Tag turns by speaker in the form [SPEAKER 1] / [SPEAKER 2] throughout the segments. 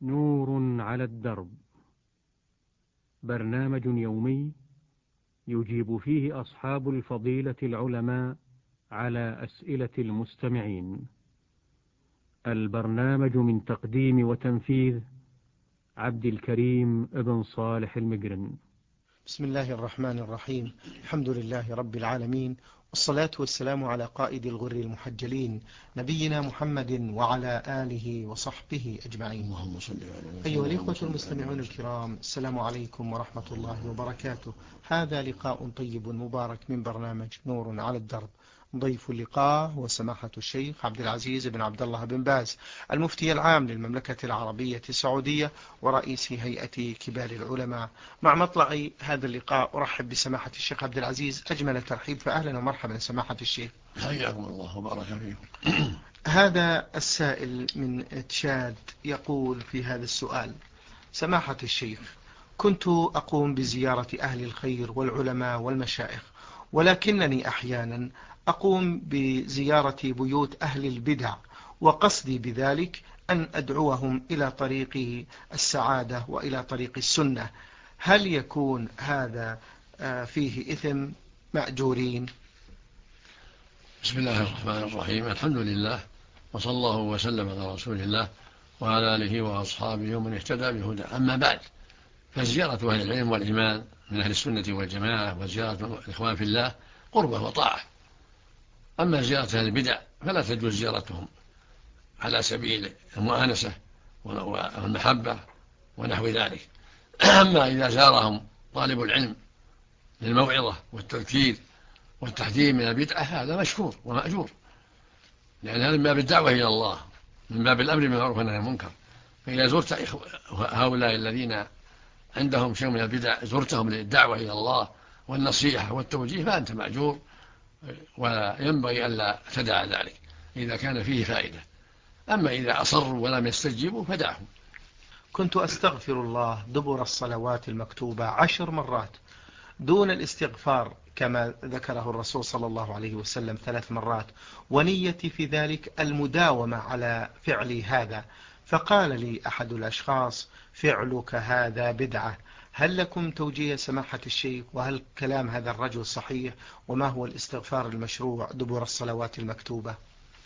[SPEAKER 1] نور على الدرب، برنامج يومي يجيب فيه أصحاب الفضيلة العلماء على أسئلة المستمعين. البرنامج من تقديم وتنفيذ عبد الكريم ابن صالح المقرن.
[SPEAKER 2] بسم الله الرحمن الرحيم. الحمد لله رب العالمين، والصلاة والسلام على قائد الغر المحجلين نبينا محمد وعلى آله وصحبه أجمعين. أيها الإخوة المستمعون الكرام، السلام عليكم ورحمة الله وبركاته. هذا لقاء طيب مبارك من برنامج نور على الدرب. ضيف اللقاء هو سماحة الشيخ عبد العزيز بن عبد الله بن باز، المفتي العام للمملكة العربية السعودية ورئيس هيئة كبار العلماء. مع مطلع هذا اللقاء أرحب بسماحة الشيخ عبد العزيز أجمل الترحيب، فأهلا ومرحبا سماحة الشيخ.
[SPEAKER 3] حياكم الله وبارك فيكم.
[SPEAKER 2] هذا السائل من تشاد يقول في هذا السؤال: سماحة الشيخ، كنت أقوم بزيارة أهل الخير والعلماء والمشايخ، ولكنني أحيانا أقوم بزيارة بيوت أهل البدع، وقصدي بذلك أن أدعوهم إلى طريق السعادة وإلى طريق السنة. هل يكون هذا فيه إثم مأجورين؟
[SPEAKER 3] بسم الله الرحمن الرحيم. الحمد لله، وصلى الله وسلم على رسول الله وعلى آله وأصحابه ومن اهتدى بهدى. أما بعد، فزيارة أهل العلم والإيمان من أهل السنة والجماعة وزيارة الإخوان في الله قربة وطاعة. أما زيارة أهل البدع فلا تجوز زيارتهم على سبيل المؤانسة والمحبة ونحو ذلك. أما إذا زارهم طالب العلم للموعظة والتذكير والتحذير من البدعة هذا مشكور ومأجور، لأن هذا من باب الدعوة إلى الله، من باب الأمر بالمعروف والنهي عن المنكر. فإذا زرت هؤلاء الذين عندهم شيء من البدع زرتهم للدعوة إلى الله والنصيحة والتوجيه فأنت مأجور، وينبغي ألا تدع ذلك إذا كان فيه فائدة. أما إذا أصروا ولم يستجيبوا فدعهم.
[SPEAKER 2] كنت أستغفر الله دبر الصلوات المكتوبة 10 مرات دون الاستغفار كما ذكره الرسول صلى الله عليه وسلم 3 مرات، ونيتي في ذلك المداومة على فعل هذا. فقال لي أحد الأشخاص: فعلك هذا بدعة. هل لكم توجيه سماحة الشيخ؟ وهل كلام هذا الرجل صحيح؟ وما هو الاستغفار المشروع دبر الصلوات المكتوبة؟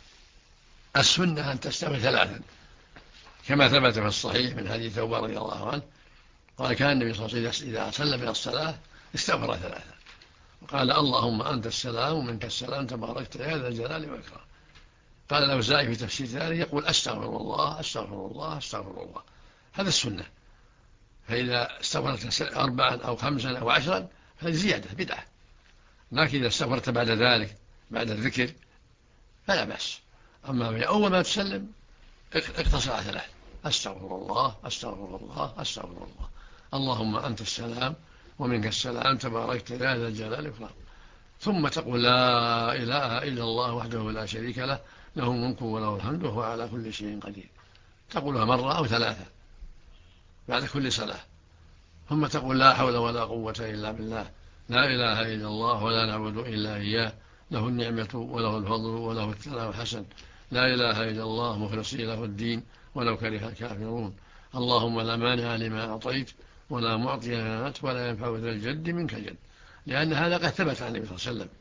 [SPEAKER 3] السنة أن تستغفر 3 كما ثبت في الصحيح من حديث ثوبان رضي الله عنه قال: كان النبي صلى الله عليه وسلم إذا سلم من الصلاة استغفر 3 وقال: اللهم أنت السلام ومنك السلام تباركت يا ذا الجلال والإكرام. قال الأوزاعي في تفسير ذلك يقول: أستغفر الله أستغفر الله أستغفر الله. هذا السنة. فإذا استغفرت 4 أو 5 أو 10 هذه زيادة بدعة، لكن إذا استغفرت بعد ذلك بعد الذكر فلا بأس. أما أول ما تسلم اقتصر على 3: أستغفر الله أستغفر الله أستغفر الله، اللهم أنت السلام ومنك السلام تباركت يا ذا الجلال والإكرام. ثم تقول: لا إله إلا الله وحده لا شريك له، له الملك وله الحمد وهو على كل شيء قدير. تقولها 1 أو 3 بعد كل صلاة. ثم تقول: لا حول ولا قوة إلا بالله، لا إله إلا الله ولا نعبد إلا إياه، له النعمة وله الفضل وله الثناء الحسن، لا إله إلا الله مخلصين له الدين ولو كره الكافرون. اللهم لا مانع لما أعطيت ولا معطي لما منعت ولا ينفع ذا الجد منك الجد. لأن هذا قد ثبت عن النبي صلى الله عليه وسلم.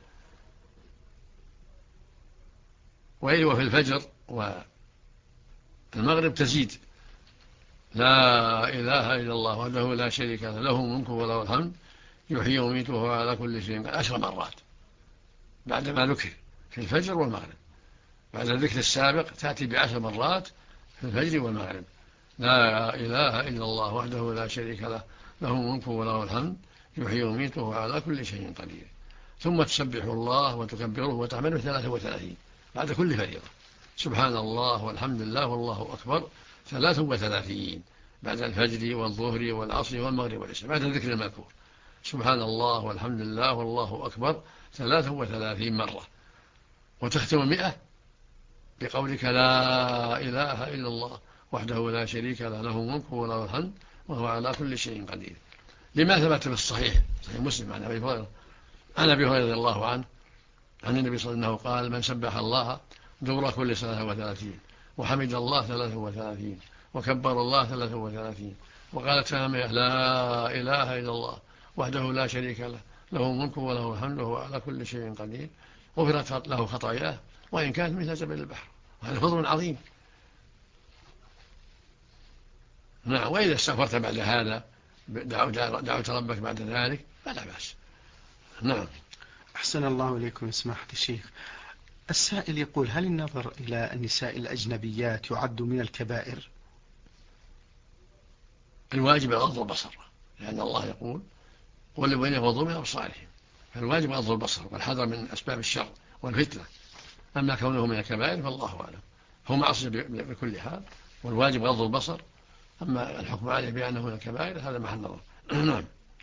[SPEAKER 3] وفي الفجر والمغرب تزيد: لا إله إلا الله وحده لا شريك له، له الملك وله الحمد يحيي ويميت وهو على كل شيء 10 مرات بعدما ذكر في الفجر والمغرب. بعد الذكر السابق تأتي ب10 مرات في الفجر والمغرب: لا إله إلا الله وحده لا شريك له، له الملك وله الحمد يحيي ويميت وهو على كل شيء قدير. ثم تسبح الله وتكبره وتحمده 33 بعد كل فريضة: سبحان الله والحمد لله والله أكبر 33 بعد الفجر والظهر والعصر والمغرب والعشاء بعد الذكر المذكور: سبحان الله والحمد لله والله أكبر 33 مرة. وتختم 100 بقولك: لا إله إلا الله وحده لا شريك له، له الملك وله الحمد وهو على كل شيء قدير. لما ثبت في الصحيح صحيح مسلم عن أبي هريرة رضي الله عنه عن النبي صلى الله عليه وسلم قال: من سبح الله دبر كل 33 وحمد الله 33 وكبر الله 33 وقال تامية لا إله إلا الله وحده لا شريك له له الملك وله الحمد وهو على كل شيء قدير غفرت له خطاياه وإن كانت مثل جبل البحر. وهذا فضل عظيم. نعم. وإذا استغفرت بعد هذا دعوت ربك بعد ذلك فلا بأس. نعم.
[SPEAKER 2] أحسن الله إليكم سماحة الشيخ. السائل يقول: هل النظر إلى النساء الأجنبيات يعد من الكبائر؟
[SPEAKER 3] الواجب غض البصر، لأن الله يقول والذين يغضوا من أبصارهم، فالواجب غض البصر والحذر من أسباب الشر والفتنة. أما كونه من الكبائر فالله أعلم، هو معصية بكل حال، والواجب غض البصر. أما الحكم عليه بأنه من الكبائر هذا محل نظر. نعم.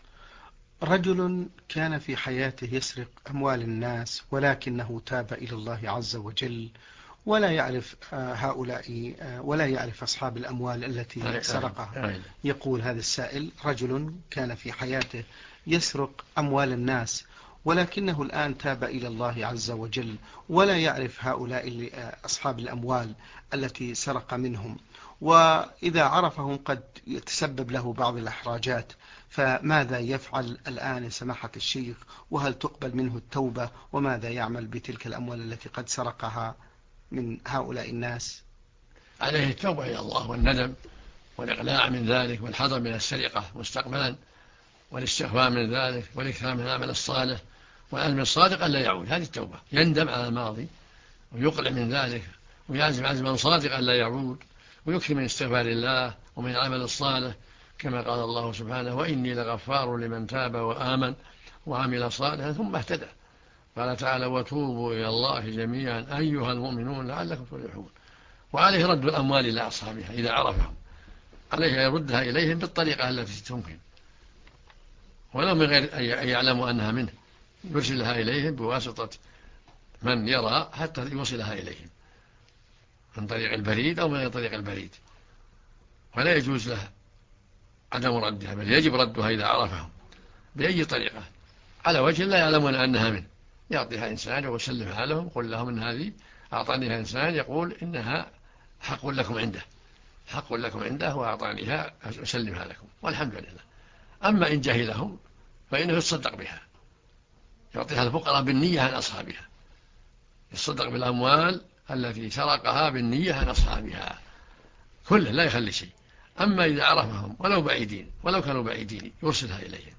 [SPEAKER 2] رجل كان في حياته يسرق أموال الناس ولكنه تاب إلى الله عز وجل ولا يعرف هؤلاء ولا يعرف أصحاب الأموال التي سرقها. يقول هذا السائل: رجل كان في حياته يسرق أموال الناس ولكنه الآن تاب إلى الله عز وجل ولا يعرف هؤلاء أصحاب الأموال التي سرق منهم، وإذا عرفهم قد يتسبب له بعض الإحراجات، فماذا يفعل الآن سماحة الشيخ؟ وهل تقبل منه التوبة؟ وماذا يعمل بتلك الأموال التي قد سرقها من هؤلاء الناس؟
[SPEAKER 3] عليه التوبة إلى الله والندم والإقلاع من ذلك والحذر من السرقة مستقبلا والاستغفار من ذلك والإكثار من العمل الصالح والعزم الصادق ألا يعود. هذه التوبة، يندم على الماضي ويقلع من ذلك ويعزم عزما صادقا ألا يعود ويكثر من استغفار الله ومن العمل الصالح، كما قال الله سبحانه: وإني لغفار لمن تاب وآمن وعمل صالحا ثم اهتدى. قال تعالى: وتوبوا إلى الله جميعا أيها المؤمنون لعلكم تفلحون. وعليه رد الأموال إلى أصحابها إذا عرفهم، عليه يردها إليهم بالطريقة التي تمكن ولو من غير أن يعلموا أنها منه، يرسلها إليهم بواسطة من يرى حتى يوصلها إليهم من طريق البريد أو من طريق البريد، ولا يجوز له عدم ردها، بل يجب ردها إذا عرفهم بأي طريقة على وجه لا يعلمون أنها منه. يعطيها إنسان ويسلمها لهم، قل لهم إن هذه أعطانيها إنسان يقول إنها حق لكم عنده، حق لكم عنده وأعطانيها أسلمها لكم والحمد لله. أما إن جهلهم فإنه يتصدق بها، يعطيها الفقراء بالنية عن أصحابها، يتصدق بالأموال التي سرقها بالنية عن أصحابها كله، لا يخلي شيء. أما إذا عرفهم ولو بعيدين ولو كانوا بعيدين يرسلها إليهم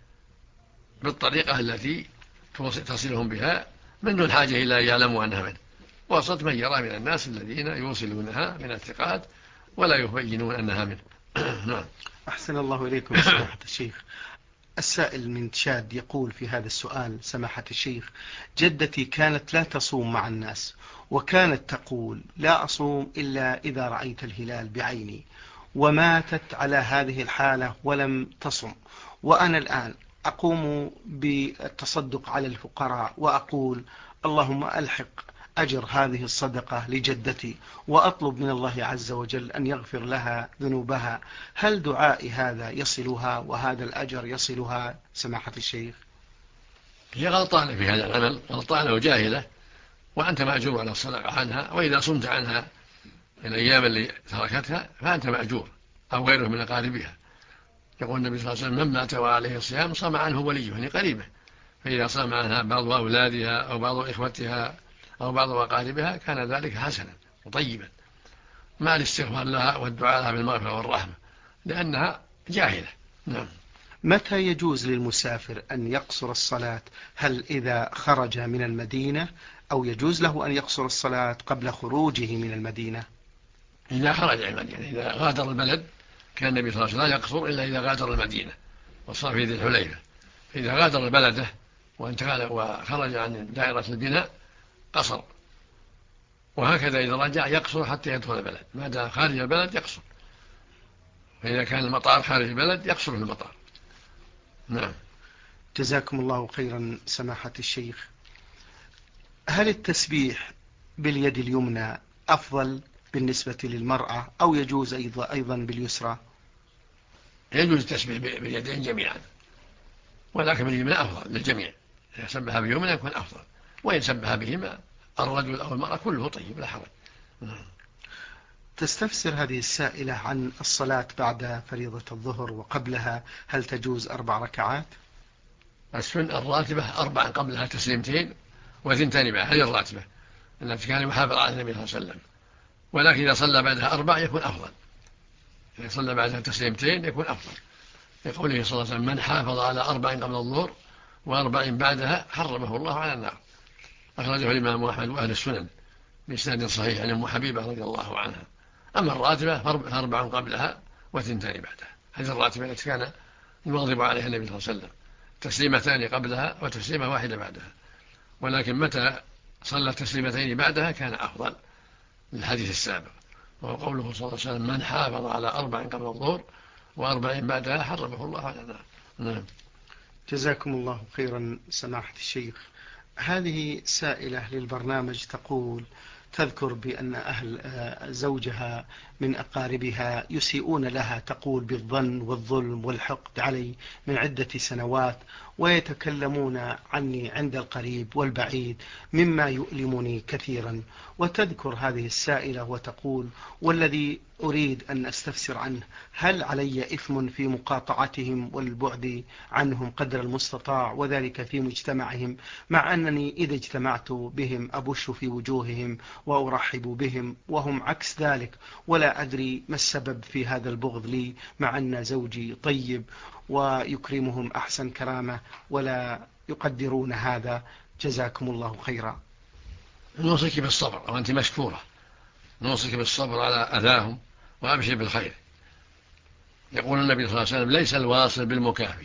[SPEAKER 3] بالطريقة التي تصلهم بها من دون حاجة إلى يعلموا أنها منه، وسط من يرى من الناس الذين يوصلونها من الثقات ولا يبينون أنها منه. نعم.
[SPEAKER 2] أحسن الله إليكم سماحة الشيخ. السائل من تشاد يقول في هذا السؤال: سماحة الشيخ، جدتي كانت لا تصوم مع الناس، وكانت تقول: لا أصوم إلا إذا رأيت الهلال بعيني، وماتت على هذه الحالة ولم تصم، وأنا الآن أقوم بالتصدق على الفقراء وأقول: اللهم ألحق أجر هذه الصدقة لجدتي، وأطلب من الله عز وجل أن يغفر لها ذنوبها. هل دعائي هذا يصلها وهذا الأجر يصلها سماحة الشيخ؟
[SPEAKER 3] هي غلطانة في هذا العمل، غلطانة وجاهلة، وأنت مأجور على الصدقة عنها، وإذا صمت عنها الأيام اللي تركتها فأنت مأجور أو غيره من أقاربها. يقول النبي صلى الله عليه وسلم: من مات وعليه الصيام صام عنه وليه، يعني قريبه، فإذا صام عنها بعض أولادها أو بعض إخوتها أو بعض أقاربها كان ذلك حسنا وطيبا، مع الاستغفار لها والدعاء لها بالمغفرة والرحمة، لأنها جاهلة. نعم.
[SPEAKER 2] متى يجوز للمسافر أن يقصر الصلاة؟ هل إذا خرج من المدينة، أو يجوز له أن يقصر الصلاة قبل خروجه من المدينة؟
[SPEAKER 3] إذا خرج من المدينة، إذا غادر البلد كان النبي صلى الله عليه وسلم يقصر إلا إذا غادر المدينة وصار في ذي الحليفة. فإذا غادر بلده وانتقل وخرج عن دائرة البناء قصر، وهكذا إذا رجع يقصر حتى يدخل البلد، ما دام خارج البلد يقصر، فإذا كان المطار خارج البلد يقصر في المطار. نعم.
[SPEAKER 2] جزاكم الله خيرا سماحة الشيخ. هل التسبيح باليد اليمنى أفضل بالنسبة للمرأة، أو يجوز أيضا باليسرى؟
[SPEAKER 3] يجوز التسبيح باليدين جميعا، ولكن باليمنى أفضل للجميع. إذا سبح باليمنى يكون أفضل، وإن سبح بهما الرجل أو المرأة كله طيب لا حرج.
[SPEAKER 2] تستفسر هذه السائلة عن الصلاة بعد فريضة الظهر وقبلها، هل تجوز 4 ركعات؟
[SPEAKER 3] السنة الراتبة 4 قبلها تسليمتين وثنتان بعد، هذه الراتبة التي كان يحافظ على النبي صلى الله عليه وسلم. ولكن إذا صلى بعدها 4 يكون أفضل، إذا صلى بعدها تسليمتين يكون أفضل، لقوله صلى الله عليه وسلم: من حافظ على 4 قبل الظهر و4 بعدها حرمه الله على النار. أخرجه الإمام أحمد وأهل السنن بإسناد صحيح عن أم حبيبة رضي الله عنها. أما الراتبة ف4 قبلها وثنتان بعدها، هذه الراتبة التي كان يواظب عليها النبي صلى الله عليه وسلم، تسليمتان قبلها وتسليمة واحدة بعدها. ولكن متى صلى التسليمتين بعدها كان أفضل للحديث السابق، وهو قوله صلى الله عليه وسلم: من حافظ على 4 قبل الظهر و4 بعدها حرمه الله على النار. نعم.
[SPEAKER 2] جزاكم الله خيرا سماحة الشيخ. هذه سائلة للبرنامج تقول: تذكر بأن أهل زوجها من أقاربها يسيئون لها، تقول بالظن والظلم والحقد علي من عدة سنوات، ويتكلمون عني عند القريب والبعيد مما يؤلمني كثيرا. وتذكر هذه السائلة وتقول: والذي أريد أن أستفسر عنه، هل علي إثم في مقاطعتهم والبعد عنهم قدر المستطاع، وذلك في مجتمعهم، مع أنني إذا اجتمعت بهم أبش في وجوههم وأرحب بهم، وهم عكس ذلك، ولا أدري ما السبب في هذا البغض لي، مع أن زوجي طيب ويكرمهم أحسن كرامة ولا يقدرون هذا. جزاكم الله خيرا.
[SPEAKER 3] نوصيك بالصبر، وأنت مشكورة، نوصيك بالصبر على أذاهم وأبشر بالخير. يقول النبي صلى الله عليه وسلم: ليس الواصل بالمكافي،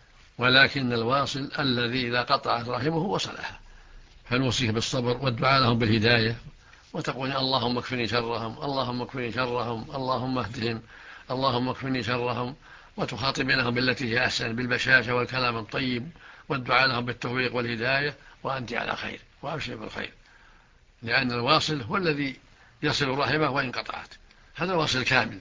[SPEAKER 3] ولكن الواصل الذي إذا قطعت رحمه وصلها. فنوصيك بالصبر والدعاء لهم بالهداية، وتقول: اللهم اكفني شرهم، اللهم اكفني شرهم، اللهم اهدهم، اللهم اكفني شرهم، وتخاطبينهم بالتي هي أحسن، بالبشاشة والكلام الطيب، والدعاء لهم بالتوفيق والهداية، وأنت على خير، وأبشر بالخير. لأن الواصل هو الذي يصل رحمه وإن قطعت، هذا الواصل الكامل.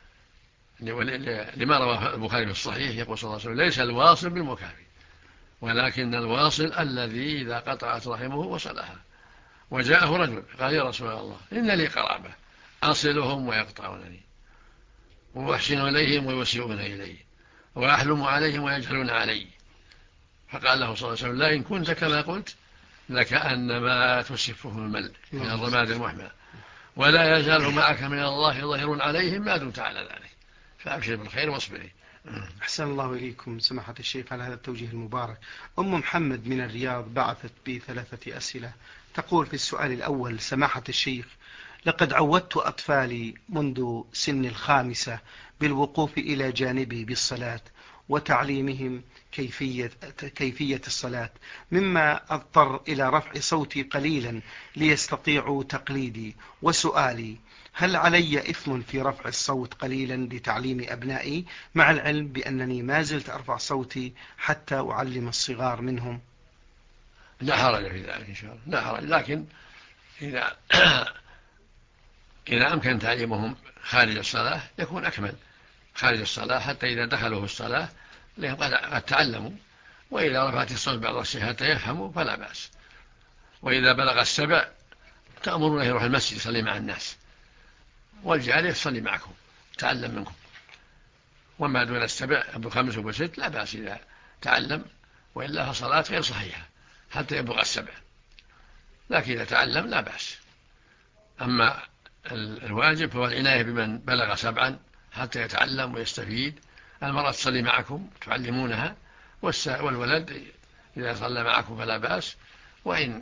[SPEAKER 3] لما رواه البخاري في الصحيح يقول صلى الله عليه وسلم: ليس الواصل بالمكافي، ولكن الواصل الذي إذا قطعت رحمه وصلها. وجاءه رجل قال: يا رسول الله، إن لي قرابة أصلهم ويقطعونني، وأحسن إليهم ويسيئون إلي، وأحلم عليهم ويجهلون علي. فقال له صلى الله عليه وسلم: لا، إن كنت كما قلت لكأنما تسفه الملء من الرماد المحمى، ولا يزال معك من الله ظهير عليهم ما دمت على ذلك، فأبشر بالخير واصبري.
[SPEAKER 2] أحسن الله إليكم سماحة الشيخ على هذا التوجيه المبارك. أم محمد من الرياض بعثت ب3 أسئلة. تقول في السؤال الأول: سماحة الشيخ، لقد عودت أطفالي منذ سن 5 بالوقوف إلى جانبي بالصلاة وتعليمهم كيفية الصلاة، مما أضطر إلى رفع صوتي قليلا ليستطيعوا تقليدي. وسؤالي: هل علي إثم في رفع الصوت قليلا لتعليم أبنائي، مع العلم بأنني ما زلت أرفع صوتي حتى أعلم الصغار منهم؟
[SPEAKER 3] لا حرج في ذلك إن شاء الله، لا حرج، لكن إذا أمكن تعليمهم خارج الصلاة يكون أكمل، خارج الصلاة حتى إذا دخلوا في الصلاة قد تعلموا، وإذا رفعت الصوت بعض الشيء حتى يفهموا فلا بأس. وإذا بلغ 7 تأمرونه يروح المسجد يصلي مع الناس، والجارية يصلي معكم تعلم منكم. وما دون 7 أبو 5 و6 لا بأس إذا تعلم، وإلا فصلاة غير صحيحة حتى يبلغ 7، لكن إذا تعلم لا بأس. أما الواجب هو العناية بمن بلغ 7 حتى يتعلم ويستفيد. المرأة تصلي معكم تعلمونها، والولد إذا صلى معكم فلا بأس، وإن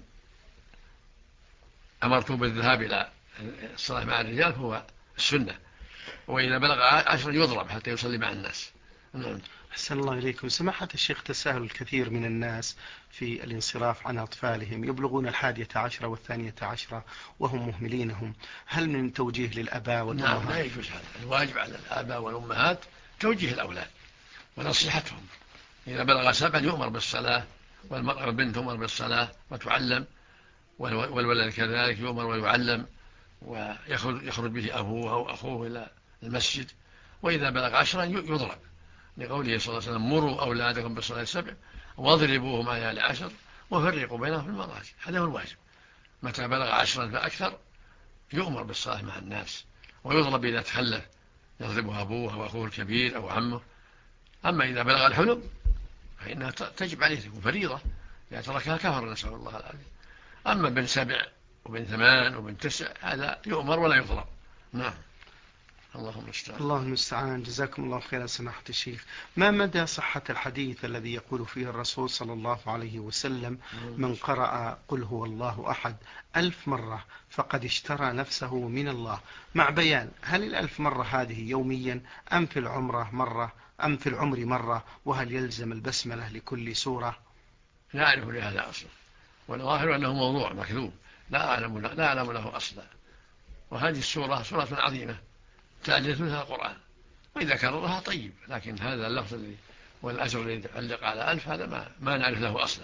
[SPEAKER 3] أمرتم بالذهاب إلى الصلاة مع الرجال فهو السنة، وإذا بلغ 10 يضرب حتى يصلي مع الناس.
[SPEAKER 2] أحسن الله إليكم سماحة الشيخ. تساهل الكثير من الناس في الانصراف عن أطفالهم، يبلغون 11 و12 وهم مهملينهم، هل من توجيه للأباء والأمهات؟
[SPEAKER 3] نعم، لا يجوز هذا. الواجب على الآباء والأمهات توجيه الأولاد ونصيحتهم. إذا بلغ 7 يؤمر بالصلاة، والمرأة والبنت تؤمر بالصلاة وتعلم، والولد كذلك يؤمر ويعلم، ويخرج به أبوه أو أخوه إلى المسجد. وإذا بلغ 10 يضرب، لقوله صلى الله عليه وسلم: مروا أولادكم بالصلاة 7 واضربوهم على 10 وفرقوا بينهم في المضاجع. هذا هو الواجب. متى بلغ 10 فأكثر يؤمر بالصلاة مع الناس ويضرب إذا تخلف، يضربه أبوه أو أخوه الكبير أو عمه. أما إذا بلغ الحلم فإنها تجب عليه تكون فريضة، إذا تركها كفر، نسأل الله العافية. أما بن 7 وبن 8 وبن 9 هذا يؤمر ولا يضرب. نعم. اللهم المستعان.
[SPEAKER 2] الله المستعان. جزاكم الله خيرا سماحة الشيخ. ما مدى صحة الحديث الذي يقول فيه الرسول صلى الله عليه وسلم: من قرأ قل هو الله أحد 1000 مرة فقد اشترى نفسه من الله، مع بيان هل 1000 مرة هذه يوميا أم في العمر مرة، وهل يلزم البسملة لكل سورة؟
[SPEAKER 3] لا أعرف لهذا أصلا، والظاهر أنه موضوع مكذوب، لا أعلم له أصلا. وهذه السورة سورة عظيمة تعجز منها القرآن، وإذا كررها طيب، لكن هذا اللفظ والأجر الذي يتعلق على 1000 هذا ما نعرف له أصلا.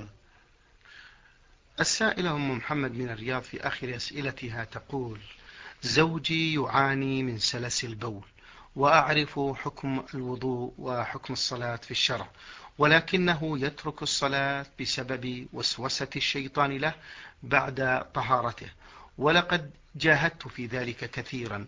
[SPEAKER 2] السائلة أم محمد من الرياض في آخر أسئلتها تقول: زوجي يعاني من سلس البول، وأعرف حكم الوضوء وحكم الصلاة في الشرع، ولكنه يترك الصلاة بسبب وسوسة الشيطان له بعد طهارته، ولقد جاهدت في ذلك كثيرا،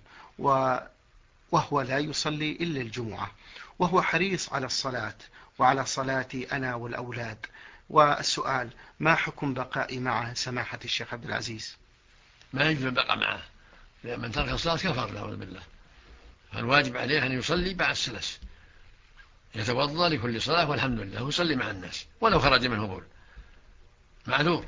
[SPEAKER 2] وهو لا يصلي إلا الجمعة، وهو حريص على الصلاة وعلى صلاتي أنا والأولاد. والسؤال: ما حكم بقائي معه سماحة الشيخ عبد العزيز؟
[SPEAKER 3] ما يجوز البقاء معه، لأن من ترك الصلاة كفر، نعوذ بالله. فالواجب عليه أن يصلي بعد السلس، يتوضأ لكل صلاة والحمد لله، ويصلي مع الناس ولو خرج منه بول، معذور.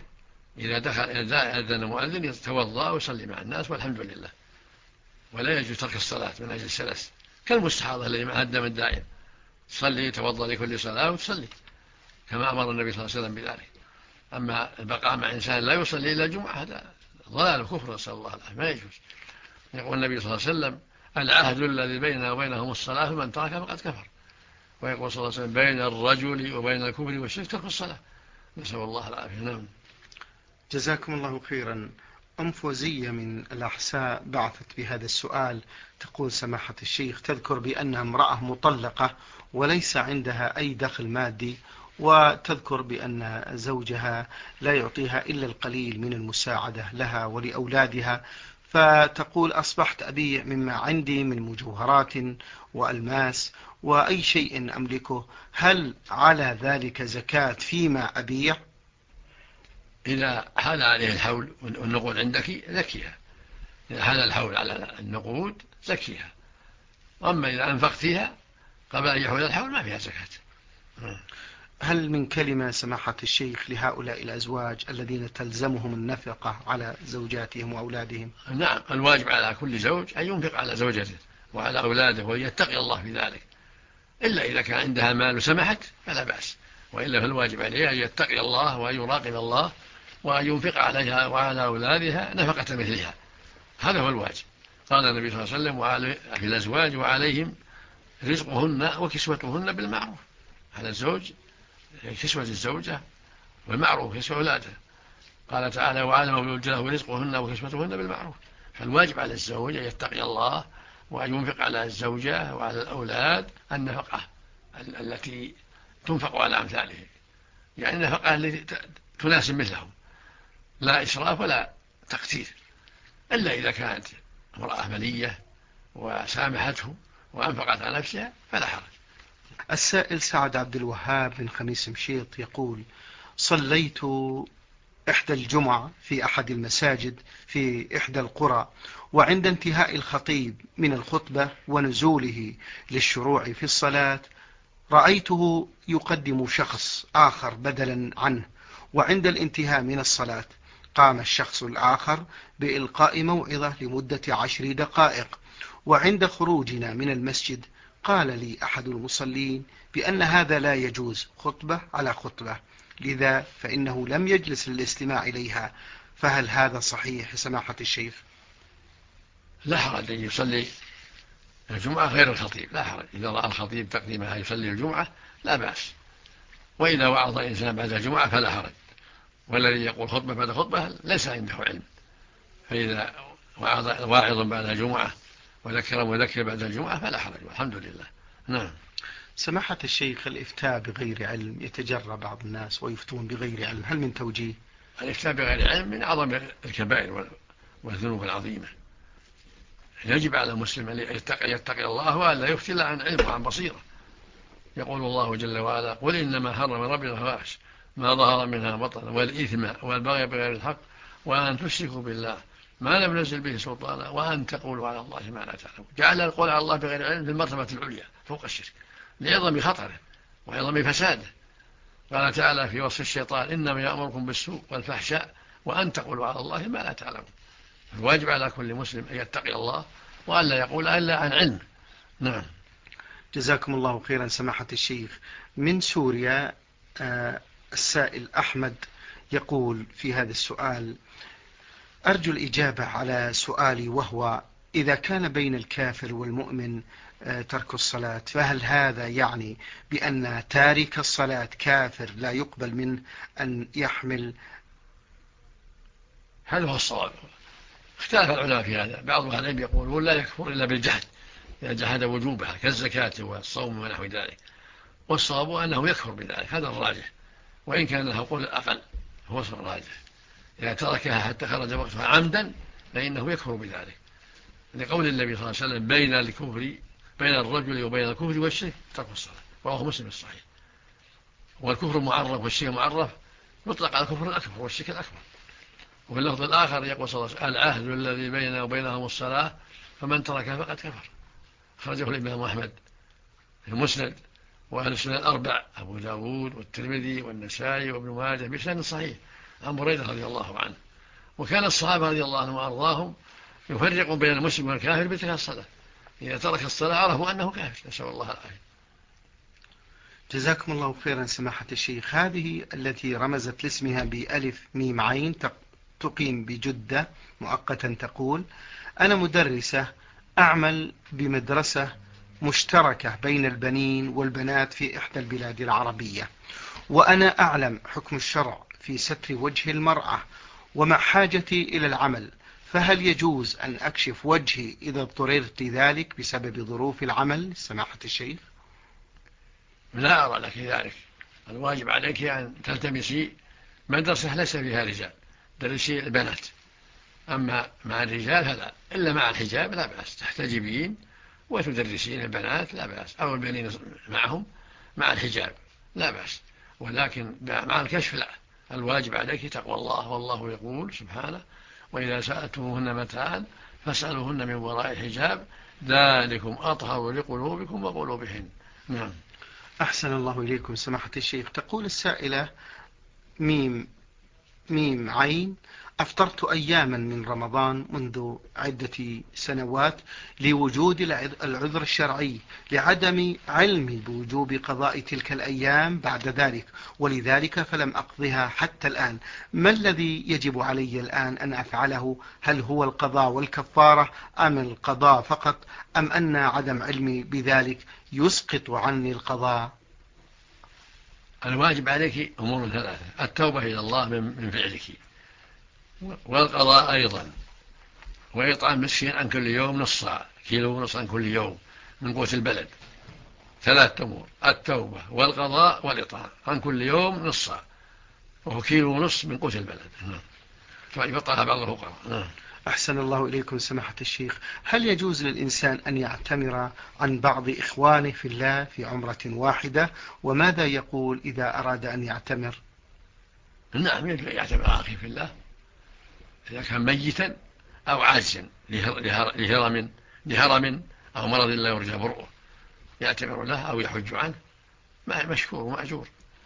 [SPEAKER 3] إذا أذن مؤذن يتوضأ ويصلي مع الناس والحمد لله، ولا يجوز ترك الصلاة من أجل السلس، كالمستحاضة الذي معها الدم الدائم، تصلي يتوضأ لكل صلاة وتصلي كما أمر النبي صلى الله عليه وسلم بذلك. أما البقاء مع إنسان لا يصلي إلا الجمعة هذا ضلال وكفر، نسأل الله العافية، ما يجوز. يقول النبي صلى الله عليه وسلم: العهد الذي بيننا وبينهم الصلاة، فمن ترك فقد كفر. ويقول صلى الله عليه وسلم: بين الرجل وبين الكفر والشرك ترك الصلاة، نسأل الله العافية. نعم.
[SPEAKER 2] جزاكم الله خيرا. أم فوزية من الأحساء بعثت بهذا السؤال، تقول: سماحة الشيخ، تذكر بأنها امرأة مطلقة وليس عندها أي دخل مادي، وتذكر بأن زوجها لا يعطيها إلا القليل من المساعدة لها ولأولادها، فتقول: أصبحت أبيع مما عندي من مجوهرات وألماس وأي شيء أملكه، هل على ذلك زكاة فيما أبيع؟
[SPEAKER 3] إذا حال عليه الحول والنقود عندك زكيها، إذا حال الحول على النقود زكيها، أما إذا أنفقت فيها قبل أن يحول الحول ما فيها زكاة.
[SPEAKER 2] هل من كلمة سماحة الشيخ لهؤلاء الأزواج الذين تلزمهم النفقة على زوجاتهم وأولادهم؟
[SPEAKER 3] نعم، الواجب على كل زوج أن ينفق على زوجته وعلى أولاده ويتقي الله في ذلك، إلا إذا كان عندها مال وسمحت فلا بأس، وإلا فالواجب عليها أن يتقي الله وأن يراقب الله وأن ينفق عليها وعلى أولادها نفقة مثلها، هذا هو الواجب. قال النبي صلى الله عليه وسلم في الأزواج: وعليهم رزقهن وكسوتهن بالمعروف. على الزوج كسوة الزوجة والمعروف كسوة أولاده. قال تعالى: وعلى مولود له رزقهن وكسوتهن بالمعروف. فالواجب على الزوج أن يتقي الله وأن ينفق على الزوجة وعلى الأولاد النفقة التي تنفق على أمثاله، يعني النفقة التي تناسب مثلهم، لا إسراف ولا تقتير، إلا إذا كانت امرأة منية وسامحته وأنفقت على نفسها فلا حرج.
[SPEAKER 2] السائل سعد عبد الوهاب من خميس مشيط يقول: صليت إحدى الجمعة في أحد المساجد في إحدى القرى، وعند انتهاء الخطيب من الخطبة ونزوله للشروع في الصلاة رأيته يقدم شخص آخر بدلا عنه، وعند الانتهاء من الصلاة قام الشخص الآخر بإلقاء موعظة لمدة 10 دقائق، وعند خروجنا من المسجد قال لي أحد المصلين بأن هذا لا يجوز، خطبة على خطبة، لذا فإنه لم يجلس للاستماع إليها، فهل هذا صحيح سماحة الشيخ؟
[SPEAKER 3] لا حرج أن يصلي الجمعة غير الخطيب، لا حرج، إذا رأى الخطيب تقديمها يصلي الجمعة لا بأس، وإذا وعظ إنسان بعد الجمعة فلا حرج، والذي يقول خطبة بعد خطبة ليس عنده علم، فإذا وعظ واعظ بعد الجمعة وذكر مذكر بعد الجمعة فلا حرج، والحمد لله. نعم.
[SPEAKER 2] سماحة الشيخ، الإفتاء بغير علم يتجرى بعض الناس ويفتون بغير علم، هل من توجيه؟
[SPEAKER 3] الإفتاء بغير علم من أعظم الكبائر والذنوب العظيمة، يجب على المسلم أن يتقي الله وألا يفتي إلا عن علم وعن بصيرة. يقول الله جل وعلا: قل إنما حرم ربي الفواحش ما ظهر منها بطن والإثم والبغي بغير الحق وأن تشركوا بالله ما لم ينزل به سلطانا وأن تقولوا على الله ما لا تعلمون. جعل القول على الله بغير علم في المرتبة العليا فوق الشرك لعظم خطره وعظم فساده. قال تعالى في وصف الشيطان: إنما يأمركم بالسوء والفحشاء وأن تقولوا على الله ما لا تعلمون. الواجب على كل مسلم أن يتقي الله وألا يقول إلا عن علم. نعم.
[SPEAKER 2] جزاكم الله خيرا سماحة الشيخ. من سوريا السائل أحمد يقول في هذا السؤال: أرجو الإجابة على سؤالي، وهو: إذا كان بين الكافر والمؤمن ترك الصلاة، فهل هذا يعني بأن تارك الصلاة كافر لا يقبل منه أن يحمل؟
[SPEAKER 3] هذا هو الصواب. اختلف العلماء في هذا، بعض أهل العلم يقولون لا يكفر إلا بالجهد إذا جحد وجوبها كالزكاة والصوم ونحو ذلك، والصواب أنه يكفر بذلك، هذا الراجح، وإن كان له قول الأقل هو الراجح. إذا تركها حتى خرج وقتها عمدا فإنه يكفر بذلك، لقول النبي صلى الله عليه وسلم: بين الرجل وبين الكفر والشرك ترك الصلاة، رواه مسلم الصحيح. والكفر معرف والشرك معرف يطلق على الكفر الأكبر والشرك الأكبر. وفي اللفظ الآخر يقول صلى الله عليه وسلم: العهد الذي بيننا وبينهم الصلاة فمن تركها فقد كفر. خرجه الإمام أحمد في المسند، وأهل السنن الأربع أبو داود والترمذي والنسائي وابن ماجه بسند صحيح عن بريدة رضي الله عنه. وكان الصحابة رضي الله عنهم وأرضاهم يفرقون بين المسلم والكافر بترك الصلاة، إذا ترك الصلاة عرفوا أنه كافر، نسأل الله العافية.
[SPEAKER 2] جزاكم الله خيرا سماحة الشيخ. هذه التي رمزت لاسمها بألف ميم عين تقيم بجدة مؤقتا تقول: أنا مدرسة أعمل بمدرسة مشتركة بين البنين والبنات في إحدى البلاد العربية، وأنا أعلم حكم الشرع في ستر وجه المرأة ومع حاجتي إلى العمل، فهل يجوز أن أكشف وجهي إذا اضطررت ذلك بسبب ظروف العمل سماحة الشيخ؟
[SPEAKER 3] لا أرى لك ذلك. الواجب عليك أن تلتمسي مدرسة ليس فيها رجال، درسي البنات. أما مع الرجال فلا، إلا مع الحجاب لا بأس، تحتجبين وتدرسين البنات لا بأس، أو البنين معهم مع الحجاب لا بأس، ولكن مع الكشف لا. الواجب عليك تقوى الله، والله يقول سبحانه: وإذا سألتموهن متاعا فاسألوهن من وراء حجاب ذلكم أطهر لقلوبكم وقلوبهن. نعم.
[SPEAKER 2] أحسن الله إليكم سماحة الشيخ. تقول السائلة ميم عين: أفطرت أياما من رمضان منذ عدة سنوات لوجود العذر الشرعي لعدم علمي بوجوب قضاء تلك الأيام بعد ذلك، ولذلك فلم أقضها حتى الآن. ما الذي يجب علي الآن أن أفعله؟ هل هو القضاء والكفارة أم القضاء فقط، أم أن عدم علمي بذلك يسقط عني القضاء؟
[SPEAKER 3] الواجب عليك أمور ثلاثة: التوبة إلى الله من فعلك، والقضاء أيضا، وإطعام مسكين عن كل يوم نص صاع، كيلو ونص عن كل يوم من قوت البلد. ثلاثة أمور: التوبة والقضاء والإطعام عن كل يوم نص صاع، وهو كيلو ونص من قوت البلد. فيفطرها بعض الفقراء.
[SPEAKER 2] أحسن الله إليكم سماحة الشيخ. هل يجوز للإنسان أن يعتمر عن بعض إخوانه في الله في عمرة واحدة؟ وماذا يقول إذا أراد أن يعتمر؟
[SPEAKER 3] نعم، يعتمر أخي في الله إذا كان ميتا أو عاجزا لهرم أو مرض لا يرجى برؤه، يعتمر له أو يحج عنه مشكور ومأجور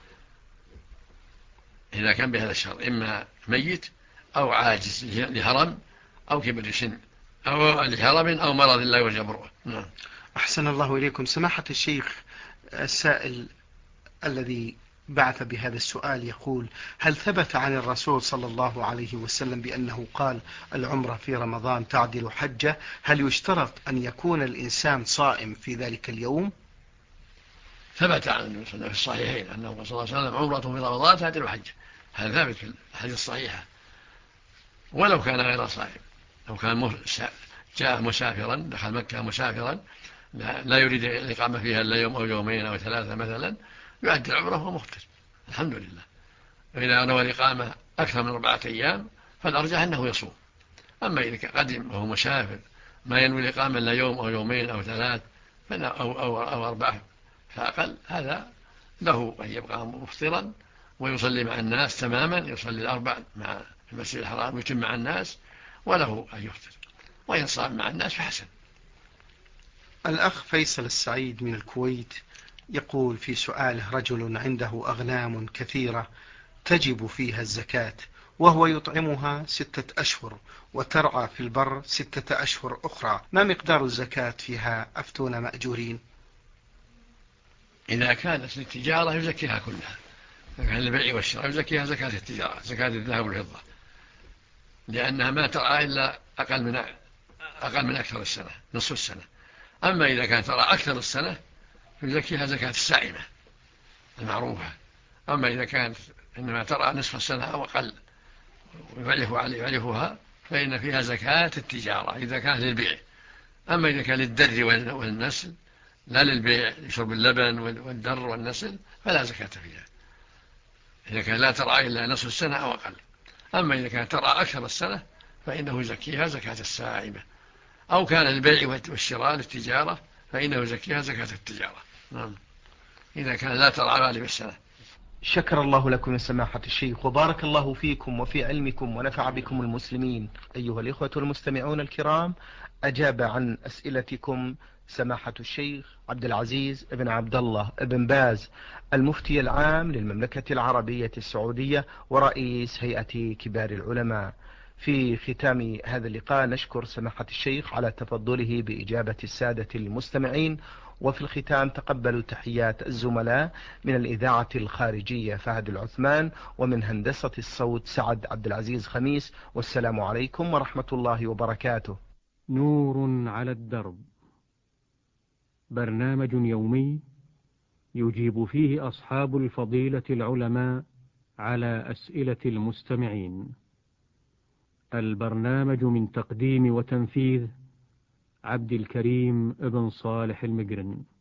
[SPEAKER 3] إذا كان بهذا الشر، إما ميت أو عاجز لهرم أو كبر سن أو لهرم أو مرض لا يرجى برؤه. نعم.
[SPEAKER 2] أحسن الله إليكم سماحة الشيخ. السائل الذي بعث بهذا السؤال يقول: هل ثبت عن الرسول صلى الله عليه وسلم بأنه قال العمرة في رمضان تعدل حجة؟ هل يشترط أن يكون الإنسان صائم في ذلك اليوم؟
[SPEAKER 3] ثبت عن النبي صلى الله عليه وسلم في الصحيحين أنه صلى الله عليه وسلم: عمرة في رمضان تعدل حجة. هذا ثابت في الحديث الصحيحة، ولو كان غير صائم، لو كان جاء مسافرا دخل مكة مسافرا لا يريد الإقامة فيها إلا يوم أو يومين أو ثلاثة مثلا، يؤدي العمرة وهو مفطر الحمد لله. وإذا نوى الإقامة أكثر من 4 أيام فالأرجح أنه يصوم. أما إذا قدم وهو مسافر ما ينوي الإقامة إلا يوم أو يومين أو ثلاث أو أربعة فأقل، هذا له أن يبقى مفطرا ويصلي مع الناس تماما، يصلي الأربع مع المسجد الحرام ويتم مع الناس، وله أن يفطر، وإن صام مع الناس فحسن.
[SPEAKER 2] الأخ فيصل السعيد من الكويت يقول في سؤاله: رجل عنده أغنام كثيرة تجب فيها الزكاة، وهو يطعمها 6 أشهر وترعى في البر 6 أشهر أخرى، ما مقدار الزكاة فيها أفتون مأجورين؟
[SPEAKER 3] إذا كانت للتجارة يزكيها كلها، إذا كان البيع والشراء يزكيها زكاة التجارة، زكاة الذهب والفضة، لأنها ما ترعى إلا أقل من أكثر السنة، نصف السنة. أما إذا كانت ترعى أكثر السنة يزكيها زكاة السائمة المعروفة. أما إذا كانت إنما ترعى نصف السنة أو أقل يعرفها فإن فيها زكاة التجارة إذا كانت للبيع. أما إذا كان للدر والنسل لا للبيع لشرب اللبن والدر والنسل فلا زكاة فيها، إذا كان لا ترعى إلا نصف السنة أو أقل. أما إذا كانت ترعى أكثر السنة فإنه يزكيها زكاة السائمة، أو كان البيع والشراء للتجارة فإنه يزكيها زكاة التجارة. نعم، إذا كان لا ترعى غالب السنة.
[SPEAKER 2] شكر الله لكم يا سماحة الشيخ، وبارك الله فيكم وفي علمكم ونفع بكم المسلمين. أيها الإخوة المستمعون الكرام، أجاب عن أسئلتكم سماحة الشيخ عبد العزيز بن عبد الله بن باز، المفتي العام للمملكة العربية السعودية ورئيس هيئة كبار العلماء. في ختام هذا اللقاء نشكر سماحة الشيخ على تفضله بإجابة السادة المستمعين، وفي الختام تقبلوا تحيات الزملاء من الإذاعة الخارجية فهد العثمان، ومن هندسة الصوت سعد عبد العزيز خميس، والسلام عليكم ورحمة الله وبركاته.
[SPEAKER 1] نور على الدرب، برنامج يومي يجيب فيه أصحاب الفضيلة العلماء على أسئلة المستمعين. البرنامج من تقديم وتنفيذ عبد الكريم ابن صالح المقرن.